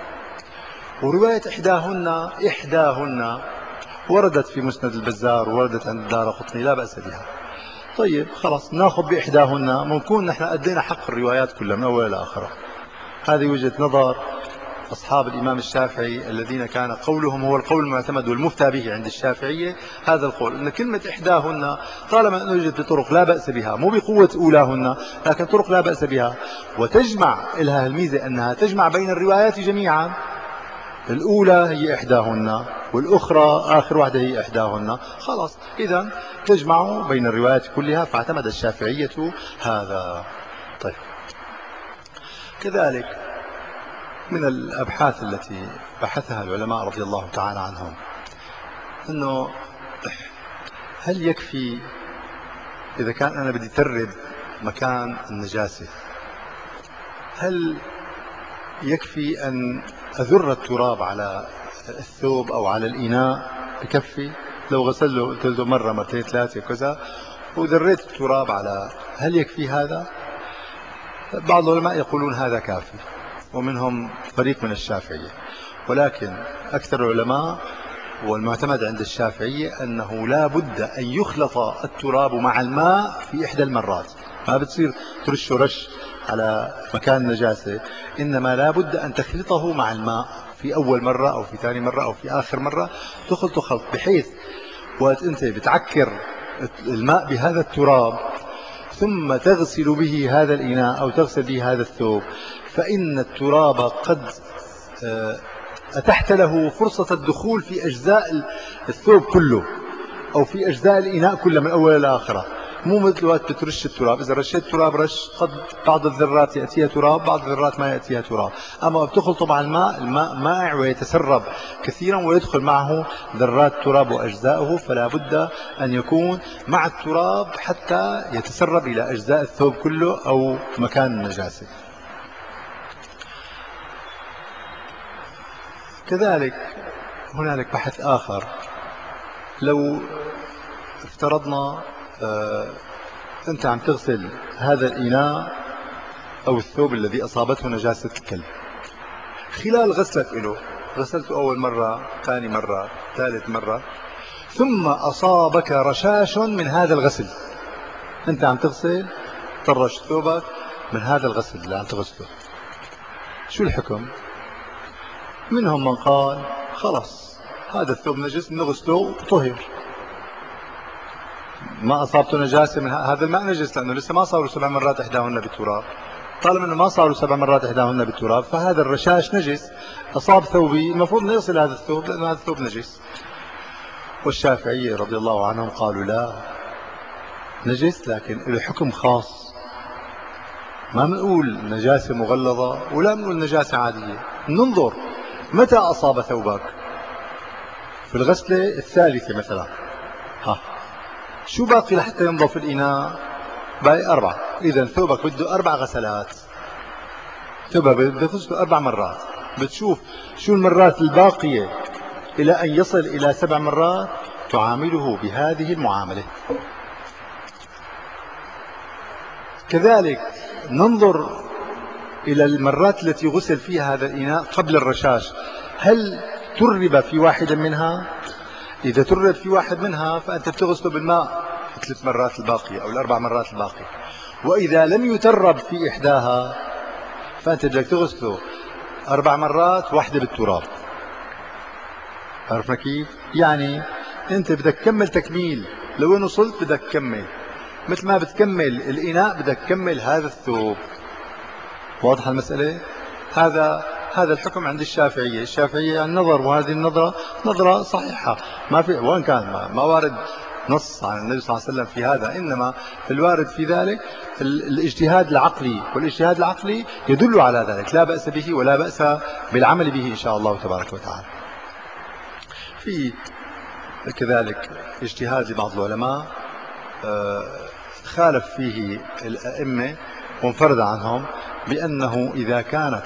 ورواية إحداهن إحداهن وردت في مسند البزار ووردت عند الدارقطني لا بأس بها. طيب خلاص ناخذ بإحداهن، ممكن نحن أدينا حق الروايات كلها من أولها لآخرها. هذه وجهة نظر أصحاب الإمام الشافعي الذين كان قولهم هو القول المعتمد والمفتى به عند الشافعية. هذا القول أن كلمة إحداهن طالما أنه وجدت بطرق لا بأس بها، مو بقوة أولاهن لكن طرق لا بأس بها، وتجمع لها الميزة أنها تجمع بين الروايات جميعا. الأولى هي إحداهن والأخرى آخر واحدة هي إحداهن، خلاص إذا تجمع بين الروايات كلها، فاعتمد الشافعية هذا. طيب، كذلك من الأبحاث التي بحثها العلماء رضي الله تعالى عنهم أنه هل يكفي إذا كان أنا بدي ترب مكان النجاسة، هل يكفي أن أذر التراب على الثوب أو على الإناء؟ بكفي لو غسله قلت له مرة مرتين ثلاثة كذا وذريت التراب على، هل يكفي هذا؟ بعض العلماء يقولون هذا كافي، ومنهم فريق من الشافعية، ولكن أكثر العلماء والمعتمد عند الشافعية أنه لا بد أن يخلط التراب مع الماء في إحدى المرات. ما بتصير ترش رش على مكان النجاسة، إنما لا بد أن تخلطه مع الماء في أول مرة أو في ثاني مرة أو في آخر مرة، تخلط خلط بحيث وقت أنت بتعكر الماء بهذا التراب ثم تغسل به هذا الإناء أو تغسل به هذا الثوب، فإن التراب قد أتحت له فرصة الدخول في أجزاء الثوب كله أو في أجزاء الإناء كله من أول إلى آخره. مو مثل وقت بترش التراب، إذا رشيت التراب رش قد بعض الذرات يأتيها تراب بعض الذرات ما يأتيها تراب، أما بتخلط مع الماء الماء مائع ويتسرب كثيرا ويدخل معه ذرات التراب وأجزاؤه، فلا بد أن يكون مع التراب حتى يتسرب إلى أجزاء الثوب كله أو مكان النجاسة. كذلك هنالك بحث آخر، لو افترضنا آه أنت عم تغسل هذا الإناء أو الثوب الذي أصابته نجاسة الكلب، خلال غسلك له، غسلته أول مرة ثاني مرة ثالث مرة، ثم أصابك رشاش من هذا الغسل، أنت عم تغسل طرش ثوبك من هذا الغسل اللي عم تغسله، شو الحكم؟ منهم من قال خلاص هذا الثوب نجس نغسله وطهر، ما أصابته نجاسة من هذا الماء نجس، لأنه لسه ما صاروا سبع مرات إحداهن بالتراب. طالما أنه ما صاروا سبع مرات إحداهن بالتراب فهذا الرشاش نجس، أصاب ثوبي، المفروض نغسل هذا الثوب لأن هذا الثوب نجس. والشافعية رضي الله عنهم قالوا لا، نجس لكن له حكم خاص، ما بنقول نجاسة مغلظة ولا بنقول نجاسة عادية. ننظر متى أصاب ثوبك، في الغسلة الثالثة مثلا، ها شو باقي لحتى ينظف الإناء؟ باقي أربعة. إذا ثوبك بده أربع غسلات، ثوبك بده تغسله أربع مرات، بتشوف شو المرات الباقية إلى أن يصل إلى سبع مرات، تعامله بهذه المعاملة. كذلك ننظر إلى المرات التي غسل فيها هذا الإناء قبل الرشاش، هل ترب في واحدة منها؟ إذا ترب في واحد منها فأنت بتغسله بالماء ثلاث مرات الباقية أو الأربع مرات الباقية. وإذا لم يترب في إحداها فأنت بدك تغسله أربع مرات، واحدة بالتراب. عرفنا كيف؟ يعني أنت بدك تكمل تكميل، لو وين وصلت بدك تكمل، مثل ما بتكمل الإناء بدك تكمل هذا الثوب. واضحة المسألة؟ هذا هذا الحكم عند الشافعية. الشافعية يعني نظر، وهذه النظرة نظرة صحيحة، ما في وان كان ما, ما وارد نص عن النبي صلى الله عليه وسلم في هذا، إنما الوارد في ذلك الاجتهاد العقلي، والاجتهاد العقلي يدل على ذلك، لا بأس به ولا بأس بالعمل به إن شاء الله تبارك وتعالى. في كذلك اجتهاد لبعض العلماء خالف فيه الأئمة وانفرد عنهم، بأنه إذا كانت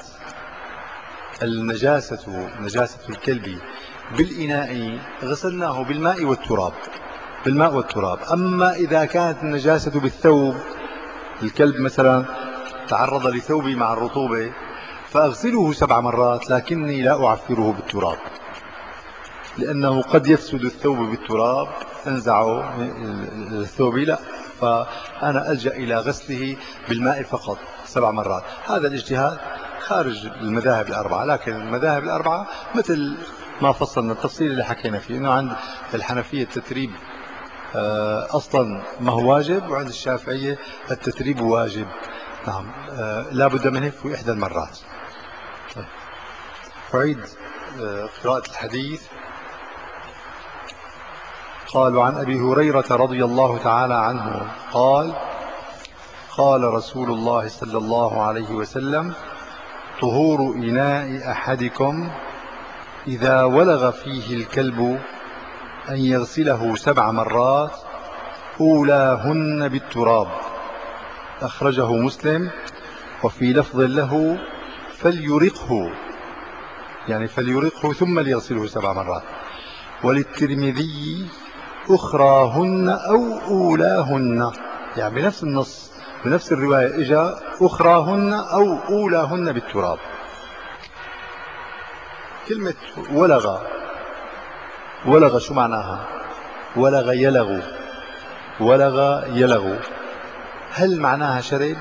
النجاسة نجاسة الكلب بالإناء غسلناه بالماء والتراب، بالماء والتراب. أما إذا كانت النجاسة بالثوب، الكلب مثلا تعرض لثوبي مع الرطوبة فأغسله سبع مرات لكني لا أعفره بالتراب، لأنه قد يفسد الثوب بالتراب، انزعه الثوب لا، فأنا ألجأ إلى غسله بالماء فقط سبع مرات. هذا الاجتهاد خارج المذاهب الأربعة، لكن المذاهب الأربعة مثل ما فصلنا التفصيل اللي حكينا فيه، إنه عند الحنفية التتريب أصلا ما هو واجب، وعند الشافعية التتريب واجب، نعم لا بد منه في إحدى المرات. أعيد قراءة الحديث. قال: وعن أبي هريرة رضي الله تعالى عنه قال: قال رسول الله صلى الله عليه وسلم: طهور إناء أحدكم إذا ولغ فيه الكلب أن يغسله سبع مرات أولاهن بالتراب. أخرجه مسلم. وفي لفظ له: فليرقه، يعني فليرقه ثم ليغسله سبع مرات. وللترمذي: أخراهن أو أولاهن، يعني بنفس النص بنفس الرواية إجا أخراهن أو أولاهن بالتراب. كلمة ولغ، ولغ شو معناها؟ ولغ يلغ، ولغ يلغ، هل معناها شرب؟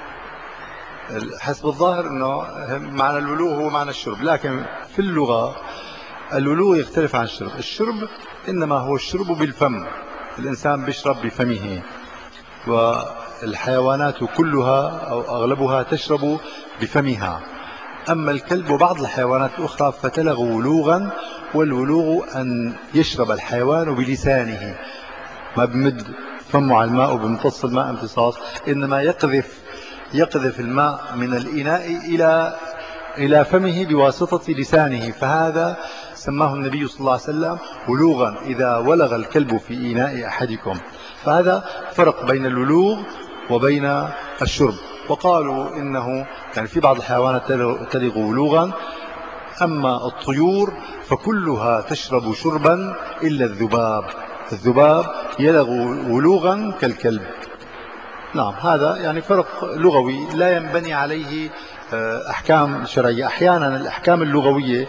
حسب الظاهر انه معنى الولوغ هو معنى الشرب، لكن في اللغة الولوغ يختلف عن الشرب. الشرب انما هو الشرب بالفم، الانسان بيشرب بفمه، والحيوانات كلها او اغلبها تشرب بفمها. اما الكلب وبعض الحيوانات الاخرى فتلغ ولوغا، والولوغ ان يشرب الحيوان بلسانه، ما بمد فمه على الماء وبمتص الماء امتصاص، انما يقذف يقذف الماء من الإناء إلى إلى فمه بواسطة لسانه، فهذا سماه النبي صلى الله عليه وسلم ولوغا إذا ولغ الكلب في إناء أحدكم. فهذا فرق بين الولوغ وبين الشرب. وقالوا إنه يعني في بعض الحيوانات تلغ ولوغا، أما الطيور فكلها تشرب شربا إلا الذباب، الذباب يلغ ولوغا كالكلب. نعم، هذا يعني فرق لغوي لا ينبني عليه أحكام شرعية. أحيانا الأحكام اللغوية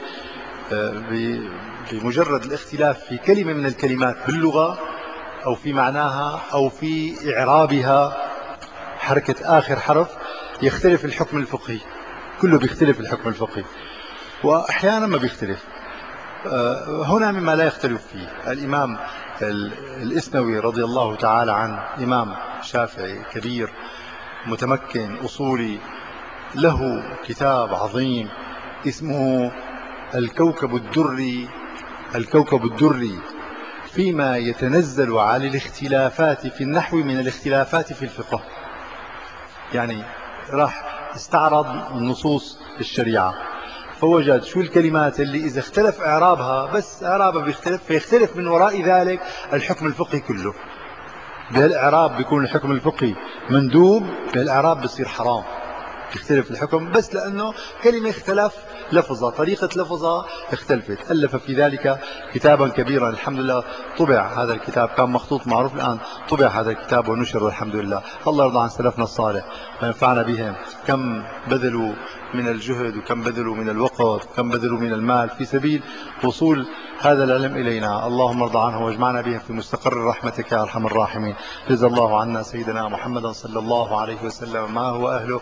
بمجرد الاختلاف في كلمة من الكلمات باللغة أو في معناها أو في إعرابها، حركة آخر حرف، يختلف الحكم الفقهي، كله بيختلف الحكم الفقهي، وأحيانا ما بيختلف. هنا مما لا يختلف فيه الإمام الإسنوي رضي الله تعالى عنه إمام شافعي كبير متمكن أصولي، له كتاب عظيم اسمه الكوكب الدري الكوكب الدري فيما يتنزل على الاختلافات في النحو من الاختلافات في الفقه. يعني راح استعرض نصوص الشريعة فوجد شو الكلمات اللي إذا اختلف إعرابها، بس إعرابها بيختلف، فيختلف من وراء ذلك الحكم الفقهي كله. بهالإعراب بيكون الحكم الفقهي مندوب، بهالإعراب بصير حرام، يختلف الحكم بس لأنه كلمة اختلف لفظة، طريقة لفظة اختلفت. ألف في ذلك كتابا كبيرا، الحمد لله طبع هذا الكتاب، كان مخطوط معروف، الآن طبع هذا الكتاب ونشر الحمد لله. الله يرضى عن سلفنا الصالح وينفعنا بهم. كم بذلوا من الجهد وكم بذلوا من الوقت وكم بذلوا من المال في سبيل وصول هذا العلم إلينا. اللهم ارضى عنه واجمعنا بهم في مستقر رحمتك يا أرحم الراحمين. جزا الله عنا سيدنا محمدا صلى الله عليه وسلم ما هو أهله.